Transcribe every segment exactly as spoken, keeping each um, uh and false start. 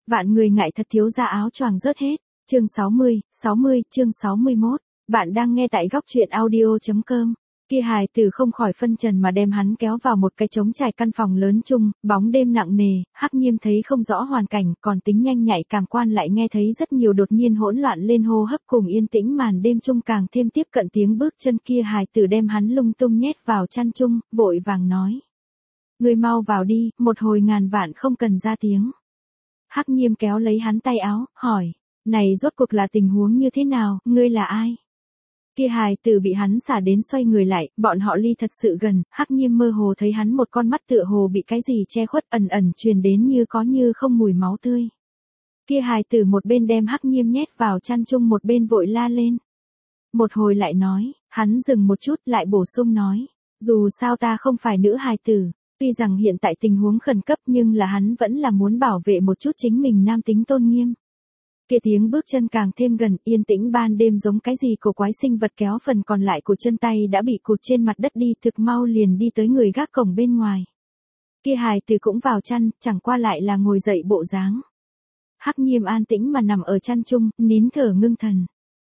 Vạn người ngại thật thiếu gia áo choàng rớt hết. Chương sáu mươi, sáu mươi, chương sáu mươi mốt. Bạn đang nghe tại góc truyện audio chấm com. Kia hài tử không khỏi phân trần mà đem hắn kéo vào một cái trống trải căn phòng lớn chung, bóng đêm nặng nề, Hắc Nghiêm thấy không rõ hoàn cảnh, còn tính nhanh nhạy cảm quan lại nghe thấy rất nhiều đột nhiên hỗn loạn lên hô hấp cùng yên tĩnh màn đêm chung càng thêm tiếp cận tiếng bước chân. Kia hài tử đem hắn lung tung nhét vào chăn chung, vội vàng nói: "Ngươi mau vào đi, một hồi ngàn vạn không cần ra tiếng." Hắc Nghiêm kéo lấy hắn tay áo, hỏi: "Này rốt cuộc là tình huống như thế nào, ngươi là ai?" Kia hài tử bị hắn xả đến xoay người lại, bọn họ ly thật sự gần, Hắc Nghiêm mơ hồ thấy hắn một con mắt tựa hồ bị cái gì che khuất, ẩn ẩn truyền đến như có như không mùi máu tươi. Kia hài tử một bên đem Hắc Nghiêm nhét vào chăn chung một bên vội la lên. Một hồi lại nói, hắn dừng một chút lại bổ sung nói: "Dù sao ta không phải nữ hài tử." Tuy rằng hiện tại tình huống khẩn cấp nhưng là hắn vẫn là muốn bảo vệ một chút chính mình nam tính tôn nghiêm. Kia tiếng bước chân càng thêm gần, yên tĩnh ban đêm giống cái gì cổ quái sinh vật kéo phần còn lại của chân tay đã bị cụt trên mặt đất đi, thực mau liền đi tới người gác cổng bên ngoài. Kia hài tử cũng vào chăn, chẳng qua lại là ngồi dậy bộ dáng. Hắc Nghiêm an tĩnh mà nằm ở chăn chung, nín thở ngưng thần.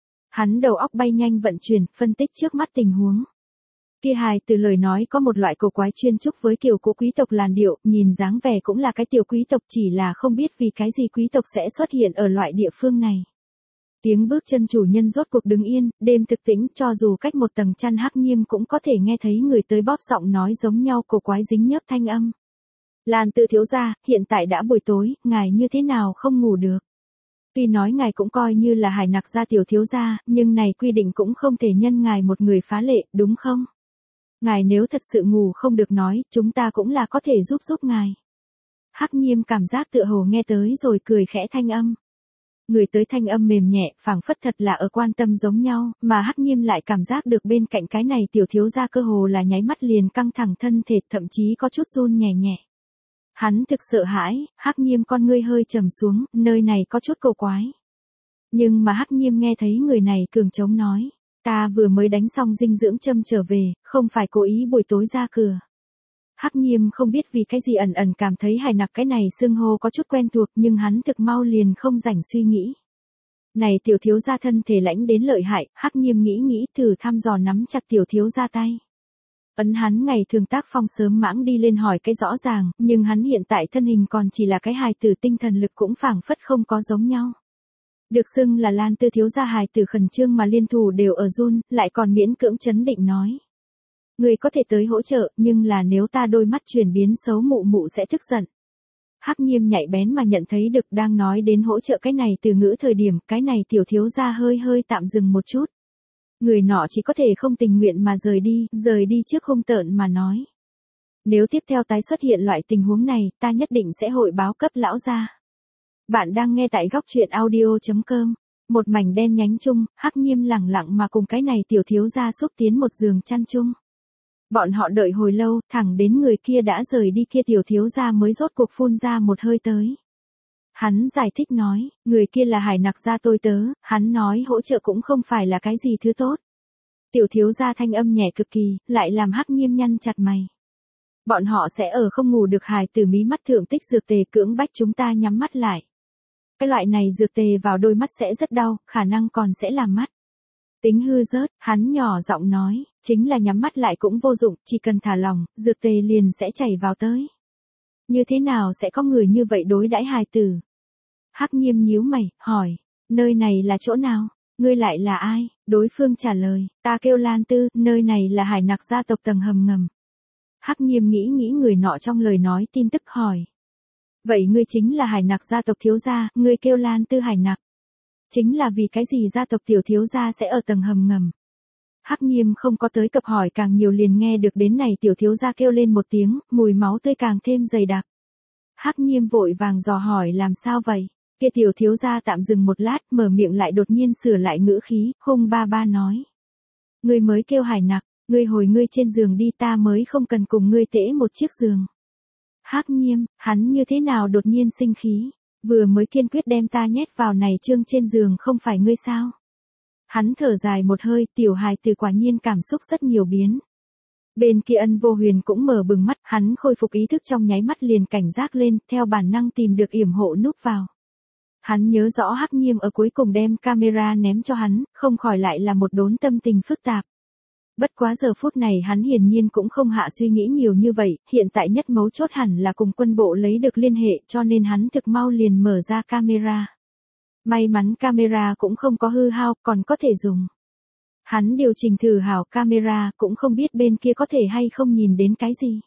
Hắn đầu óc bay nhanh vận chuyển, phân tích trước mắt tình huống. Kia hài từ lời nói có một loại cổ quái chuyên chúc với kiểu của quý tộc làn điệu, nhìn dáng vẻ cũng là cái tiểu quý tộc, chỉ là không biết vì cái gì quý tộc sẽ xuất hiện ở loại địa phương này. Tiếng bước chân chủ nhân rốt cuộc đứng yên, đêm thực tĩnh, cho dù cách một tầng chăn Hắc Nghiêm cũng có thể nghe thấy người tới bóp giọng nói giống nhau cổ quái dính nhớp thanh âm. "Lan Tư thiếu gia, hiện tại đã buổi tối, ngài như thế nào không ngủ được? Tuy nói ngài cũng coi như là Hải Nặc gia tiểu thiếu gia, nhưng này quy định cũng không thể nhân ngài một người phá lệ, đúng không? Ngài nếu thật sự ngủ không được nói, chúng ta cũng là có thể giúp giúp ngài." Hắc Nghiêm cảm giác tựa hồ nghe tới rồi cười khẽ thanh âm. Người tới thanh âm mềm nhẹ, phảng phất thật là ở quan tâm giống nhau, mà Hắc Nghiêm lại cảm giác được bên cạnh cái này tiểu thiếu gia cơ hồ là nháy mắt liền căng thẳng thân thể, thậm chí có chút run nhẹ nhẹ. Hắn thực sợ hãi, Hắc Nghiêm con ngươi hơi trầm xuống, nơi này có chút cổ quái. Nhưng mà Hắc Nghiêm nghe thấy người này cường trống nói: "Ta vừa mới đánh xong dinh dưỡng châm trở về, không phải cố ý buổi tối ra cửa." Hắc Nghiêm không biết vì cái gì ẩn ẩn cảm thấy Hải Nặc cái này xưng hô có chút quen thuộc, nhưng hắn thực mau liền không rảnh suy nghĩ. Này tiểu thiếu gia thân thể lãnh đến lợi hại, Hắc Nghiêm nghĩ nghĩ thử thăm dò nắm chặt tiểu thiếu gia tay. Ấn hắn ngày thường tác phong sớm mãng đi lên hỏi cái rõ ràng, nhưng hắn hiện tại thân hình còn chỉ là cái hài tử, tinh thần lực cũng phảng phất không có giống nhau. Được xưng là Lan Tư thiếu gia hài tử khẩn trương mà liên thủ đều ở run, lại còn miễn cưỡng chấn định nói: "Người có thể tới hỗ trợ, nhưng là nếu ta đôi mắt chuyển biến xấu mụ mụ sẽ tức giận." Hắc Nghiêm nhạy bén mà nhận thấy được đang nói đến hỗ trợ cái này từ ngữ thời điểm, cái này tiểu thiếu gia hơi hơi tạm dừng một chút. Người nọ chỉ có thể không tình nguyện mà rời đi, rời đi trước hung tợn mà nói: "Nếu tiếp theo tái xuất hiện loại tình huống này, ta nhất định sẽ hội báo cấp lão gia." Bạn đang nghe tại góc truyện audio chấm com. Một mảnh đen nhánh chung, Hắc Nghiêm lẳng lặng mà cùng cái này tiểu thiếu gia xúc tiến một giường chăn chung. Bọn họ đợi hồi lâu, thẳng đến người kia đã rời đi kia tiểu thiếu gia mới rốt cuộc phun ra một hơi tới. Hắn giải thích nói: "Người kia là Hải Nặc gia tôi tớ, hắn nói hỗ trợ cũng không phải là cái gì thứ tốt." Tiểu thiếu gia thanh âm nhẹ cực kỳ, lại làm Hắc Nghiêm nhăn chặt mày. "Bọn họ sẽ ở không ngủ được hài tử mí mắt thượng tích dược tề cưỡng bách chúng ta nhắm mắt lại. Cái loại này dược tề vào đôi mắt sẽ rất đau, khả năng còn sẽ làm mắt tính hư rớt." Hắn nhỏ giọng nói: "Chính là nhắm mắt lại cũng vô dụng, chỉ cần thả lỏng, dược tề liền sẽ chảy vào tới. Như thế nào sẽ có người như vậy đối đãi hài tử?" Hắc Nghiêm nhíu mày, hỏi: "Nơi này là chỗ nào? Ngươi lại là ai?" Đối phương trả lời: "Ta kêu Lan Tư, nơi này là Hải Nặc gia tộc tầng hầm ngầm." Hắc Nghiêm nghĩ nghĩ người nọ trong lời nói tin tức hỏi: "Vậy ngươi chính là Hải Nặc gia tộc thiếu gia, ngươi kêu Lan Tư Hải Nặc. Chính là vì cái gì gia tộc tiểu thiếu gia sẽ ở tầng hầm ngầm?" Hắc Nghiêm không có tới cập hỏi càng nhiều liền nghe được đến này tiểu thiếu gia kêu lên một tiếng, mùi máu tươi càng thêm dày đặc. Hắc Nghiêm vội vàng dò hỏi: "Làm sao vậy?" Kia tiểu thiếu gia tạm dừng một lát, mở miệng lại đột nhiên sửa lại ngữ khí, hung ba ba nói: "Ngươi mới kêu Hải Nặc, ngươi hồi ngươi trên giường đi, ta mới không cần cùng ngươi tễ một chiếc giường." Hắc Nghiêm, hắn như thế nào đột nhiên sinh khí? Vừa mới kiên quyết đem ta nhét vào này trương trên giường không phải ngươi sao? Hắn thở dài một hơi, tiểu hài tử quả nhiên cảm xúc rất nhiều biến. Bên kia Ân Vô Huyền cũng mở bừng mắt, hắn khôi phục ý thức trong nháy mắt liền cảnh giác lên, theo bản năng tìm được yểm hộ núp vào. Hắn nhớ rõ Hắc Nhiêm ở cuối cùng đem camera ném cho hắn, không khỏi lại là một đốn tâm tình phức tạp. Bất quá giờ phút này hắn hiển nhiên cũng không hạ suy nghĩ nhiều như vậy, hiện tại nhất mấu chốt hẳn là cùng quân bộ lấy được liên hệ cho nên hắn thực mau liền mở ra camera. May mắn camera cũng không có hư hao, còn có thể dùng. Hắn điều chỉnh thử hảo camera cũng không biết bên kia có thể hay không nhìn đến cái gì.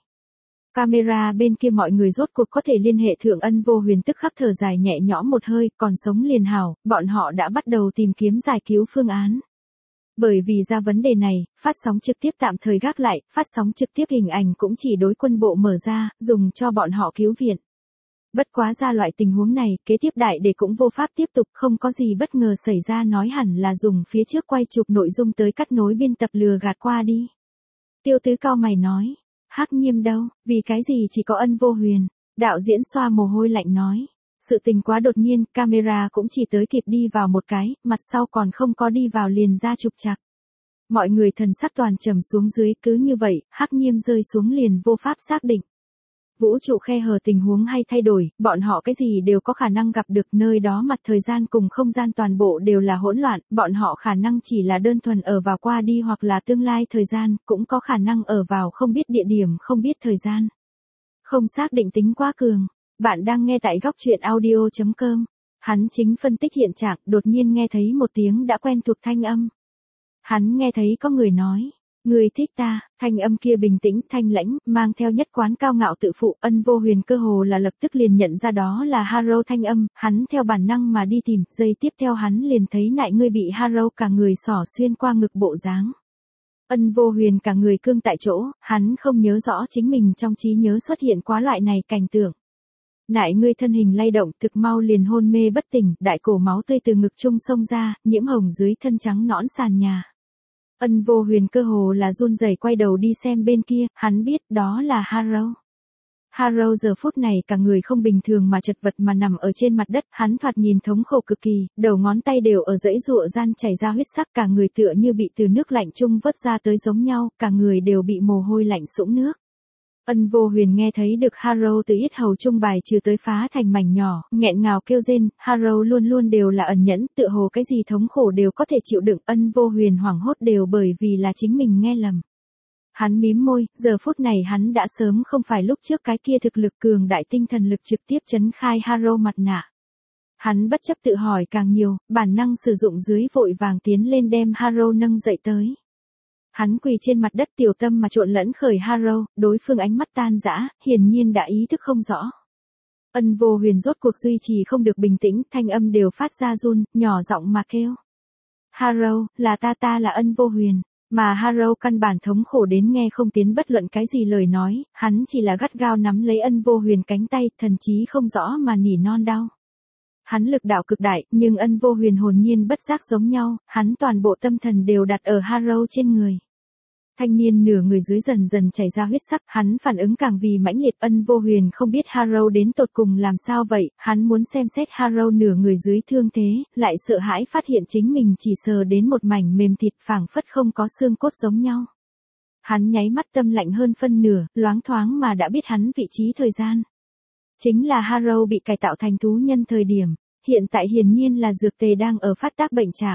Camera bên kia mọi người rốt cuộc có thể liên hệ thượng. Ân Vô Huyền tức khắc thở dài nhẹ nhõm một hơi, còn sống liền hảo, bọn họ đã bắt đầu tìm kiếm giải cứu phương án. Bởi vì ra vấn đề này, phát sóng trực tiếp tạm thời gác lại, phát sóng trực tiếp hình ảnh cũng chỉ đối quân bộ mở ra, dùng cho bọn họ cứu viện. Bất quá ra loại tình huống này, kế tiếp đại để cũng vô pháp tiếp tục, không có gì bất ngờ xảy ra, nói hẳn là dùng phía trước quay chụp nội dung tới cắt nối biên tập lừa gạt qua đi. Tiêu Tứ cao mày nói, Hắc Nhiêm đâu, vì cái gì chỉ có Ân Vô Huyền, đạo diễn xoa mồ hôi lạnh nói. Sự tình quá đột nhiên, camera cũng chỉ tới kịp đi vào một cái, mặt sau còn không có đi vào liền ra trục trặc. Mọi người thần sắc toàn trầm xuống dưới, cứ như vậy, Hắc Nhiêm rơi xuống liền vô pháp xác định. Vũ trụ khe hở tình huống hay thay đổi, bọn họ cái gì đều có khả năng gặp được, nơi đó mặt thời gian cùng không gian toàn bộ đều là hỗn loạn, bọn họ khả năng chỉ là đơn thuần ở vào qua đi hoặc là tương lai thời gian, cũng có khả năng ở vào không biết địa điểm không biết thời gian. Không xác định tính quá cường. Bạn đang nghe tại góc truyện audio chấm com. Hắn chính phân tích hiện trạng, đột nhiên nghe thấy một tiếng đã quen thuộc thanh âm. Hắn nghe thấy có người nói, người thích ta, thanh âm kia bình tĩnh, thanh lãnh, mang theo nhất quán cao ngạo tự phụ. Ân Vô Huyền cơ hồ là lập tức liền nhận ra đó là Haro thanh âm, hắn theo bản năng mà đi tìm, giây tiếp theo hắn liền thấy nại ngươi bị Haro cả người xỏ xuyên qua ngực bộ dáng. Ân Vô Huyền cả người cương tại chỗ, hắn không nhớ rõ chính mình trong trí nhớ xuất hiện quá loại này cảnh tượng. Nại ngươi thân hình lay động, thực mau liền hôn mê bất tỉnh, đại cổ máu tươi từ ngực trung xông ra, nhiễm hồng dưới thân trắng nõn sàn nhà. Ân Vô Huyền cơ hồ là run rẩy quay đầu đi xem bên kia, hắn biết đó là Haro. Haro giờ phút này cả người không bình thường mà chật vật mà nằm ở trên mặt đất, hắn thoạt nhìn thống khổ cực kỳ, đầu ngón tay đều ở dãy ruộng gian chảy ra huyết sắc, cả người tựa như bị từ nước lạnh chung vớt ra tới giống nhau, cả người đều bị mồ hôi lạnh sũng nước. Ân Vô Huyền nghe thấy được Haro từ yết hầu trung bài trừ tới phá thành mảnh nhỏ, nghẹn ngào kêu rên. Haro luôn luôn đều là ẩn nhẫn, tựa hồ cái gì thống khổ đều có thể chịu đựng. Ân Vô Huyền hoảng hốt đều bởi vì là chính mình nghe lầm. Hắn mím môi, giờ phút này hắn đã sớm không phải lúc trước cái kia thực lực cường đại tinh thần lực trực tiếp chấn khai Haro mặt nạ. Hắn bất chấp tự hỏi càng nhiều, bản năng sử dụng dưới vội vàng tiến lên đem Haro nâng dậy tới. Hắn quỳ trên mặt đất tiểu tâm mà trộn lẫn khởi Haro, đối phương ánh mắt tan rã, hiển nhiên đã ý thức không rõ. Ân Vô Huyền rốt cuộc duy trì không được bình tĩnh, thanh âm đều phát ra run, nhỏ giọng mà kêu. Haro, là ta ta là Ân Vô Huyền. Mà Haro căn bản thống khổ đến nghe không tiến bất luận cái gì lời nói, hắn chỉ là gắt gao nắm lấy Ân Vô Huyền cánh tay, thần chí không rõ mà nỉ non đau. Hắn lực đạo cực đại, nhưng Ân Vô Huyền hồn nhiên bất giác giống nhau, hắn toàn bộ tâm thần đều đặt ở Haro trên người. Thanh niên nửa người dưới dần dần chảy ra huyết sắc, hắn phản ứng càng vì mãnh liệt. Ân Vô Huyền không biết Haro đến tột cùng làm sao vậy, hắn muốn xem xét Haro nửa người dưới thương thế, lại sợ hãi phát hiện chính mình chỉ sờ đến một mảnh mềm thịt phảng phất không có xương cốt giống nhau. Hắn nháy mắt tâm lạnh hơn phân nửa, loáng thoáng mà đã biết hắn vị trí thời gian. Chính là Haro bị cải tạo thành thú nhân thời điểm, hiện tại hiển nhiên là dược tề đang ở phát tác bệnh trạng.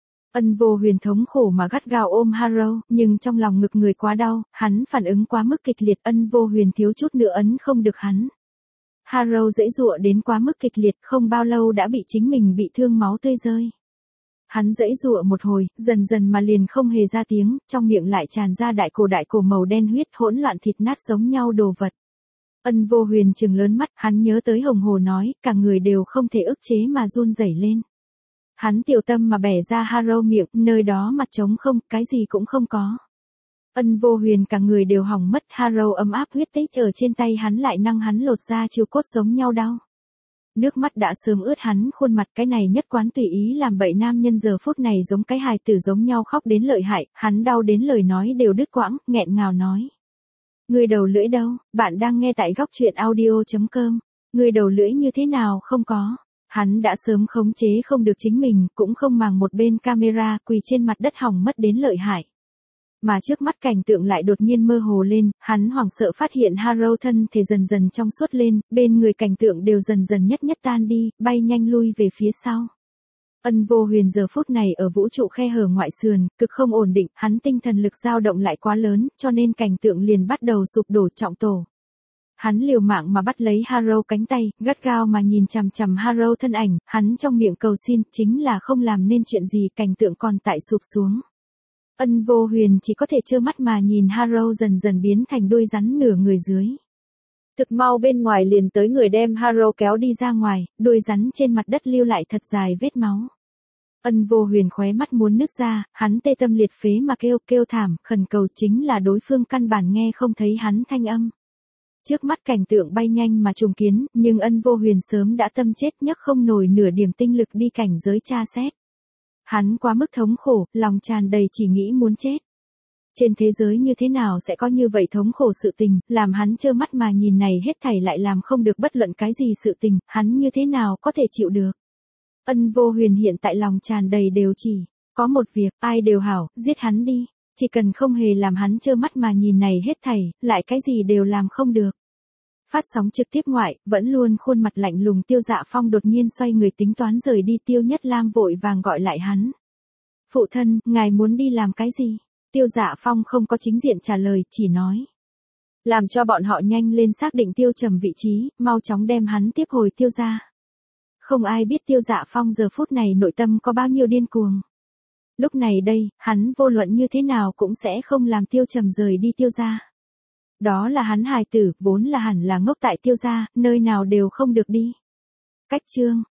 Ân Vô Huyền thống khổ mà gắt gao ôm Haro, nhưng trong lòng ngực người quá đau, hắn phản ứng quá mức kịch liệt. Ân Vô Huyền thiếu chút nữa ấn không được hắn. Haro dãy dụa đến quá mức kịch liệt, không bao lâu đã bị chính mình bị thương máu tươi rơi. Hắn dãy dụa một hồi, dần dần mà liền không hề ra tiếng, trong miệng lại tràn ra đại cổ đại cổ màu đen huyết hỗn loạn thịt nát giống nhau đồ vật. Ân Vô Huyền trừng lớn mắt, hắn nhớ tới Hồng Hồ nói, cả người đều không thể ức chế mà run rẩy lên. Hắn tiểu tâm mà bẻ ra Haro miệng, nơi đó mặt trống không, cái gì cũng không có. Ân Vô Huyền cả người đều hỏng mất, Haro ấm áp huyết tích ở trên tay hắn lại năng hắn lột ra chiều cốt giống nhau đau. Nước mắt đã sớm ướt hắn khuôn mặt, cái này nhất quán tùy ý làm bậy nam nhân giờ phút này giống cái hài tử giống nhau khóc đến lợi hại, hắn đau đến lời nói đều đứt quãng, nghẹn ngào nói. Người đầu lưỡi đâu, bạn đang nghe tại góc truyện audio chấm com, người đầu lưỡi như thế nào không có. Hắn đã sớm khống chế không được chính mình, cũng không màng một bên camera, quỳ trên mặt đất hỏng mất đến lợi hại. Mà trước mắt cảnh tượng lại đột nhiên mơ hồ lên, hắn hoảng sợ phát hiện Harrow thân thể dần dần trong suốt lên, bên người cảnh tượng đều dần dần nhất nhất tan đi, bay nhanh lui về phía sau. Ân Vô Huyền giờ phút này ở vũ trụ khe hở ngoại sườn, cực không ổn định, hắn tinh thần lực dao động lại quá lớn, cho nên cảnh tượng liền bắt đầu sụp đổ trọng tổ. Hắn liều mạng mà bắt lấy Harrow cánh tay, gắt gao mà nhìn chằm chằm Harrow thân ảnh, hắn trong miệng cầu xin, chính là không làm nên chuyện gì, cảnh tượng còn tại sụp xuống. Ân Vô Huyền chỉ có thể trơ mắt mà nhìn Harrow dần dần biến thành đuôi rắn nửa người dưới. Thực mau bên ngoài liền tới người đem Harrow kéo đi ra ngoài, đuôi rắn trên mặt đất lưu lại thật dài vết máu. Ân Vô Huyền khóe mắt muốn nứt ra, hắn tê tâm liệt phế mà kêu kêu thảm, khẩn cầu chính là đối phương căn bản nghe không thấy hắn thanh âm. Trước mắt cảnh tượng bay nhanh mà trùng kiến, nhưng Ân Vô Huyền sớm đã tâm chết nhấc không nổi nửa điểm tinh lực đi cảnh giới tra xét. Hắn quá mức thống khổ, lòng tràn đầy chỉ nghĩ muốn chết. Trên thế giới như thế nào sẽ có như vậy thống khổ sự tình, làm hắn trơ mắt mà nhìn này hết thảy lại làm không được bất luận cái gì sự tình, hắn như thế nào có thể chịu được. Ân Vô Huyền hiện tại lòng tràn đầy đều chỉ, có một việc, ai đều hảo, giết hắn đi, chỉ cần không hề làm hắn trơ mắt mà nhìn này hết thảy, lại cái gì đều làm không được. Phát sóng trực tiếp ngoại, vẫn luôn khuôn mặt lạnh lùng Tiêu Dạ Phong đột nhiên xoay người tính toán rời đi, Tiêu Nhất Lam vội vàng gọi lại hắn. Phụ thân, ngài muốn đi làm cái gì? Tiêu Dạ Phong không có chính diện trả lời, chỉ nói. Làm cho bọn họ nhanh lên xác định Tiêu Trầm vị trí, mau chóng đem hắn tiếp hồi Tiêu gia. Không ai biết Tiêu Dạ Phong giờ phút này nội tâm có bao nhiêu điên cuồng. Lúc này đây, hắn vô luận như thế nào cũng sẽ không làm Tiêu Trầm rời đi Tiêu gia. Đó là hắn hài tử, vốn là hẳn là ngốc tại Tiêu gia, nơi nào đều không được đi. Cách chương